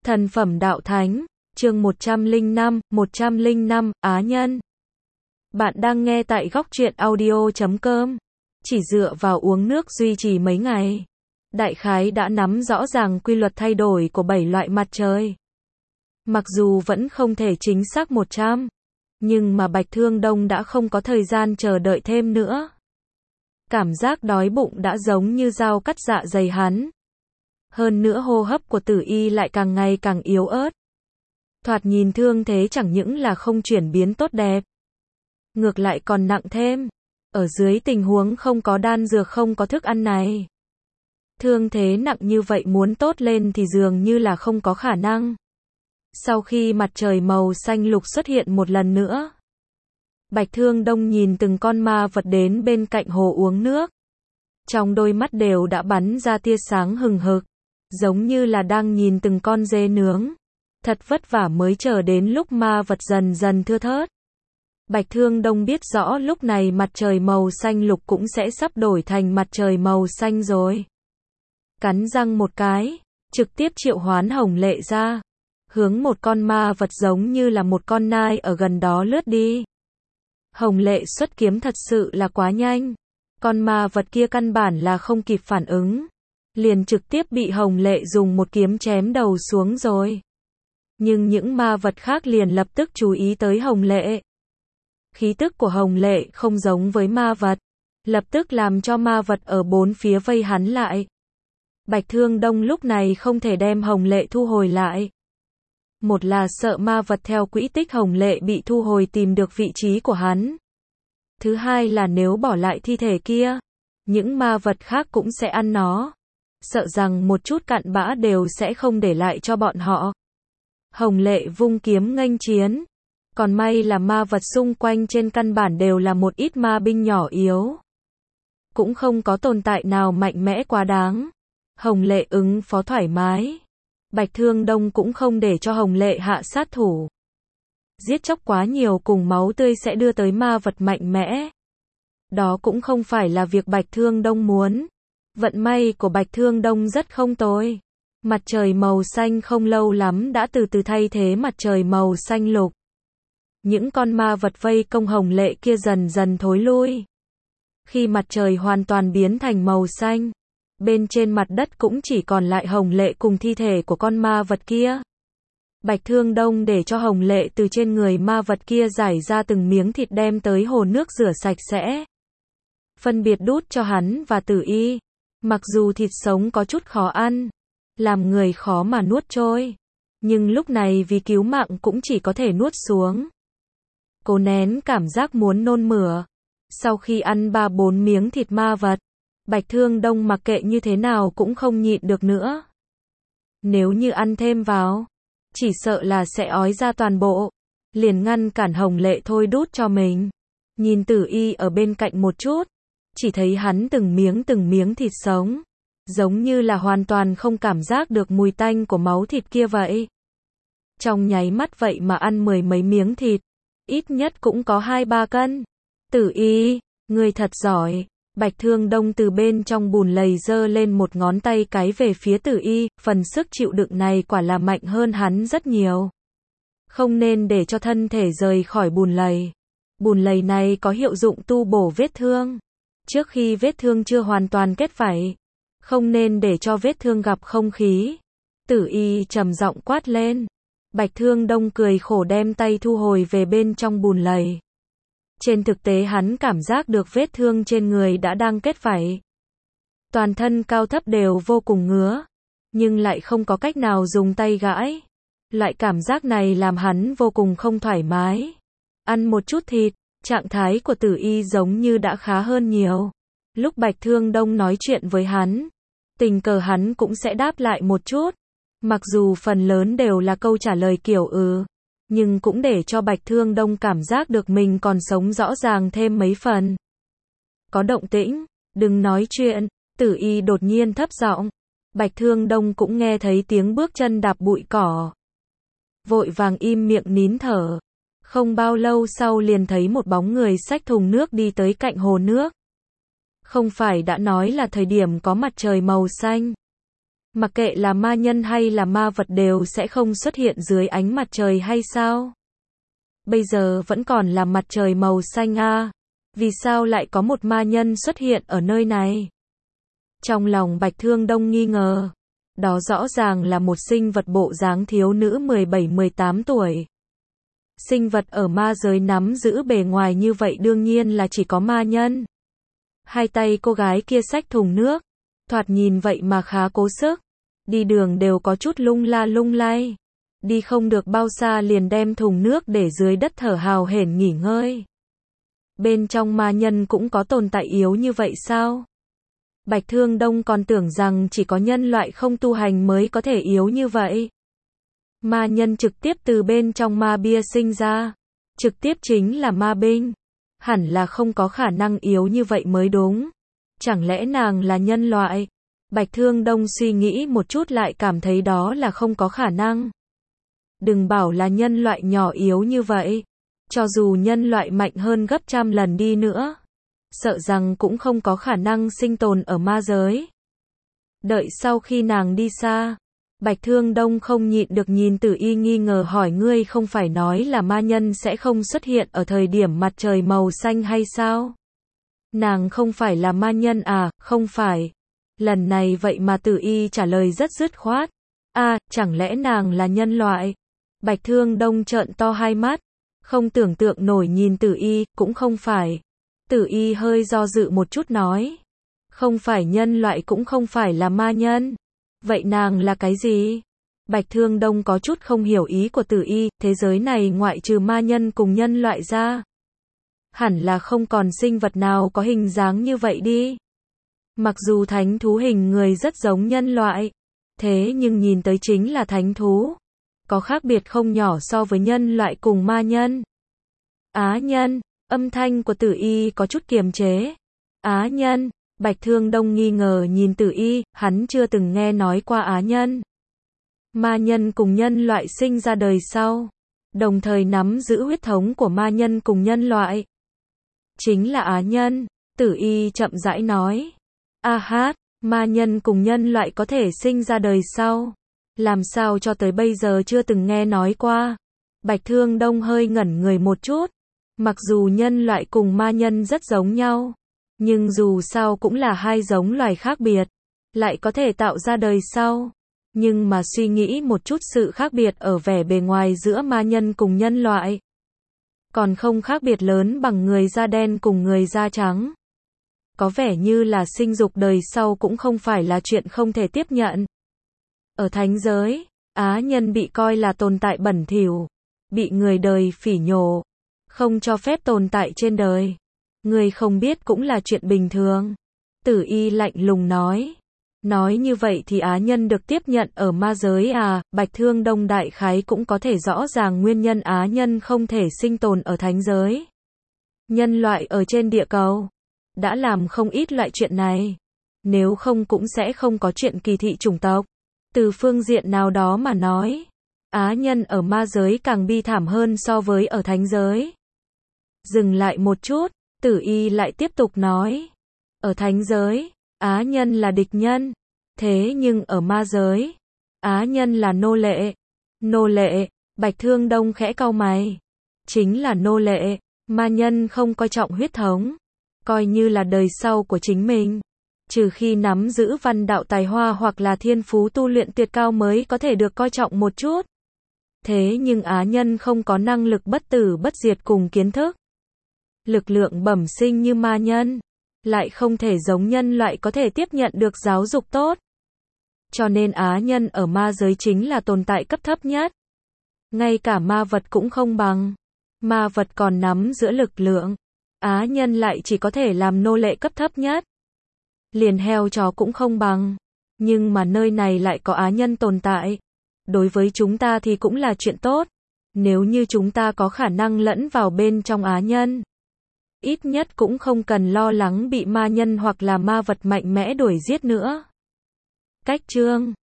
Thần phẩm đạo thánh, chương 105, Á nhân. Bạn đang nghe tại góc truyện audio.com. Chỉ dựa vào uống nước duy trì mấy ngày, đại khái đã nắm rõ ràng quy luật thay đổi của 7 loại mặt trời. Mặc dù vẫn không thể chính xác 100, nhưng mà Bạch Thương Đông đã không có thời gian chờ đợi thêm nữa. Cảm giác đói bụng đã giống như dao cắt dạ dày hắn. Hơn nữa hô hấp của Tử Y lại càng ngày càng yếu ớt. Thoạt nhìn thương thế chẳng những là không chuyển biến tốt đẹp, ngược lại còn nặng thêm. Ở dưới tình huống không có đan dược không có thức ăn này, thương thế nặng như vậy muốn tốt lên thì dường như là không có khả năng. Sau khi mặt trời màu xanh lục xuất hiện một lần nữa, Bạch Thương Đông nhìn từng con ma vật đến bên cạnh hồ uống nước. Trong đôi mắt đều đã bắn ra tia sáng hừng hực, giống như là đang nhìn từng con dê nướng. Thật vất vả mới chờ đến lúc ma vật dần dần thưa thớt. Bạch Thương Đông biết rõ lúc này mặt trời màu xanh lục cũng sẽ sắp đổi thành mặt trời màu xanh rồi. Cắn răng một cái, trực tiếp triệu hoán Hồng Lệ ra, hướng một con ma vật giống như là một con nai ở gần đó lướt đi. Hồng Lệ xuất kiếm thật sự là quá nhanh, con ma vật kia căn bản là không kịp phản ứng, liền trực tiếp bị Hồng Lệ dùng một kiếm chém đầu xuống rồi. Nhưng những ma vật khác liền lập tức chú ý tới Hồng Lệ. Khí tức của Hồng Lệ không giống với ma vật, lập tức làm cho ma vật ở bốn phía vây hắn lại. Bạch Thương Đông lúc này không thể đem Hồng Lệ thu hồi lại. Một là sợ ma vật theo quỹ tích Hồng Lệ bị thu hồi tìm được vị trí của hắn. Thứ hai là nếu bỏ lại thi thể kia, những ma vật khác cũng sẽ ăn nó. Sợ rằng một chút cặn bã đều sẽ không để lại cho bọn họ. Hồng Lệ vung kiếm nghênh chiến. Còn may là ma vật xung quanh trên căn bản đều là một ít ma binh nhỏ yếu. Cũng không có tồn tại nào mạnh mẽ quá đáng. Hồng Lệ ứng phó thoải mái. Bạch Thương Đông cũng không để cho Hồng Lệ hạ sát thủ. Giết chóc quá nhiều cùng máu tươi sẽ đưa tới ma vật mạnh mẽ. Đó cũng không phải là việc Bạch Thương Đông muốn. Vận may của Bạch Thương Đông rất không tồi. Mặt trời màu xanh không lâu lắm đã từ từ thay thế mặt trời màu xanh lục. Những con ma vật vây công Hồng Lệ kia dần dần thối lui. Khi mặt trời hoàn toàn biến thành màu xanh, bên trên mặt đất cũng chỉ còn lại Hồng Lệ cùng thi thể của con ma vật kia. Bạch Thương Đông để cho Hồng Lệ từ trên người ma vật kia giải ra từng miếng thịt đem tới hồ nước rửa sạch sẽ. Phân biệt đút cho hắn và Tử Y. Mặc dù thịt sống có chút khó ăn, làm người khó mà nuốt trôi, nhưng lúc này vì cứu mạng cũng chỉ có thể nuốt xuống. Cố nén cảm giác muốn nôn mửa. Sau khi ăn 3-4 miếng thịt ma vật, Bạch Thương Đông mặc kệ như thế nào cũng không nhịn được nữa. Nếu như ăn thêm vào, chỉ sợ là sẽ ói ra toàn bộ. Liền ngăn cản Hồng Lệ thôi đút cho mình. Nhìn Tử Y ở bên cạnh một chút, chỉ thấy hắn từng miếng thịt sống, giống như là hoàn toàn không cảm giác được mùi tanh của máu thịt kia vậy. Trong nháy mắt vậy mà ăn 10 mấy miếng thịt, ít nhất cũng có 2-3 cân. Tử Y, ngươi thật giỏi. Bạch Thương Đông từ bên trong bùn lầy giơ lên một ngón tay cái về phía Tử Y, phần sức chịu đựng này quả là mạnh hơn hắn rất nhiều. Không nên để cho thân thể rời khỏi bùn lầy. Bùn lầy này có hiệu dụng tu bổ vết thương. Trước khi vết thương chưa hoàn toàn kết vảy, không nên để cho vết thương gặp không khí. Tử Y trầm giọng quát lên. Bạch Thương Đông cười khổ đem tay thu hồi về bên trong bùn lầy. Trên thực tế hắn cảm giác được vết thương trên người đã đang kết vảy. Toàn thân cao thấp đều vô cùng ngứa, nhưng lại không có cách nào dùng tay gãi. Loại cảm giác này làm hắn vô cùng không thoải mái. Ăn một chút thịt, trạng thái của Tử Y giống như đã khá hơn nhiều. Lúc Bạch Thương Đông nói chuyện với hắn, tình cờ hắn cũng sẽ đáp lại một chút. Mặc dù phần lớn đều là câu trả lời kiểu nhưng cũng để cho Bạch Thương Đông cảm giác được mình còn sống rõ ràng thêm mấy phần. Có động tĩnh, đừng nói chuyện. Tử Y đột nhiên thấp giọng. Bạch Thương Đông cũng nghe thấy tiếng bước chân đạp bụi cỏ. Vội vàng im miệng nín thở. Không bao lâu sau liền thấy một bóng người xách thùng nước đi tới cạnh hồ nước. Không phải đã nói là thời điểm có mặt trời màu xanh. Mặc kệ là ma nhân hay là ma vật đều sẽ không xuất hiện dưới ánh mặt trời hay sao? Bây giờ vẫn còn là mặt trời màu xanh à? Vì sao lại có một ma nhân xuất hiện ở nơi này? Trong lòng Bạch Thương Đông nghi ngờ. Đó rõ ràng là một sinh vật bộ dáng thiếu nữ 17-18 tuổi. Sinh vật ở ma giới nắm giữ bề ngoài như vậy đương nhiên là chỉ có ma nhân. Hai tay cô gái kia xách thùng nước. Thoạt nhìn vậy mà khá cố sức. Đi đường đều có chút lung la lung lay. Đi không được bao xa liền đem thùng nước để dưới đất thở hào hển nghỉ ngơi. Bên trong ma nhân cũng có tồn tại yếu như vậy sao? Bạch Thương Đông còn tưởng rằng chỉ có nhân loại không tu hành mới có thể yếu như vậy. Ma nhân trực tiếp từ bên trong ma bia sinh ra. Trực tiếp chính là ma binh. Hẳn là không có khả năng yếu như vậy mới đúng. Chẳng lẽ nàng là nhân loại? Bạch Thương Đông suy nghĩ một chút lại cảm thấy đó là không có khả năng. Đừng bảo là nhân loại nhỏ yếu như vậy. Cho dù nhân loại mạnh hơn gấp trăm lần đi nữa, sợ rằng cũng không có khả năng sinh tồn ở ma giới. Đợi sau khi nàng đi xa, Bạch Thương Đông không nhịn được nhìn Tử Y nghi ngờ hỏi ngươi không phải nói là ma nhân sẽ không xuất hiện ở thời điểm mặt trời màu xanh hay sao? Nàng không phải là ma nhân à? Không phải. Lần này vậy mà Tử Y trả lời rất dứt khoát. À, chẳng lẽ nàng là nhân loại? Bạch Thương Đông trợn to hai mắt, không tưởng tượng nổi nhìn Tử Y, cũng không phải. Tử Y hơi do dự một chút nói. Không phải nhân loại cũng không phải là ma nhân. Vậy nàng là cái gì? Bạch Thương Đông có chút không hiểu ý của Tử Y, thế giới này ngoại trừ ma nhân cùng nhân loại ra. Hẳn là không còn sinh vật nào có hình dáng như vậy đi. Mặc dù thánh thú hình người rất giống nhân loại, thế nhưng nhìn tới chính là thánh thú. Có khác biệt không nhỏ so với nhân loại cùng ma nhân. Á nhân, âm thanh của Tử Y có chút kiềm chế. Á nhân, Bạch Thương Đông nghi ngờ nhìn Tử Y, hắn chưa từng nghe nói qua á nhân. Ma nhân cùng nhân loại sinh ra đời sau, đồng thời nắm giữ huyết thống của ma nhân cùng nhân loại. Chính là á nhân, Tử Y chậm rãi nói. A hát, ma nhân cùng nhân loại có thể sinh ra đời sau. Làm sao cho tới bây giờ chưa từng nghe nói qua. Bạch Thương Đông hơi ngẩn người một chút. Mặc dù nhân loại cùng ma nhân rất giống nhau, nhưng dù sao cũng là hai giống loài khác biệt, lại có thể tạo ra đời sau. Nhưng mà suy nghĩ một chút sự khác biệt ở vẻ bề ngoài giữa ma nhân cùng nhân loại. Còn không khác biệt lớn bằng người da đen cùng người da trắng. Có vẻ như là sinh dục đời sau cũng không phải là chuyện không thể tiếp nhận. Ở thánh giới, á nhân bị coi là tồn tại bẩn thỉu, bị người đời phỉ nhổ, không cho phép tồn tại trên đời. Người không biết cũng là chuyện bình thường. Tử Y lạnh lùng nói. Nói như vậy thì á nhân được tiếp nhận ở ma giới à? Bạch Thương Đông đại khái cũng có thể rõ ràng nguyên nhân á nhân không thể sinh tồn ở thánh giới. Nhân loại ở trên địa cầu đã làm không ít loại chuyện này. Nếu không cũng sẽ không có chuyện kỳ thị chủng tộc. Từ phương diện nào đó mà nói, á nhân ở ma giới càng bi thảm hơn so với ở thánh giới. Dừng lại một chút, Tử Y lại tiếp tục nói. Ở thánh giới, á nhân là địch nhân. Thế nhưng ở ma giới, á nhân là nô lệ. Nô lệ, Bạch Thương Đông khẽ cau mày. Chính là nô lệ, ma nhân không coi trọng huyết thống, coi như là đời sau của chính mình. Trừ khi nắm giữ văn đạo tài hoa hoặc là thiên phú tu luyện tuyệt cao mới có thể được coi trọng một chút. Thế nhưng á nhân không có năng lực bất tử bất diệt cùng kiến thức, lực lượng bẩm sinh như ma nhân, lại không thể giống nhân loại có thể tiếp nhận được giáo dục tốt. Cho nên á nhân ở ma giới chính là tồn tại cấp thấp nhất. Ngay cả ma vật cũng không bằng. Ma vật còn nắm giữ lực lượng. Á nhân lại chỉ có thể làm nô lệ cấp thấp nhất. Liền heo chó cũng không bằng. Nhưng mà nơi này lại có á nhân tồn tại. Đối với chúng ta thì cũng là chuyện tốt. Nếu như chúng ta có khả năng lẫn vào bên trong á nhân, ít nhất cũng không cần lo lắng bị ma nhân hoặc là ma vật mạnh mẽ đuổi giết nữa. Cách chương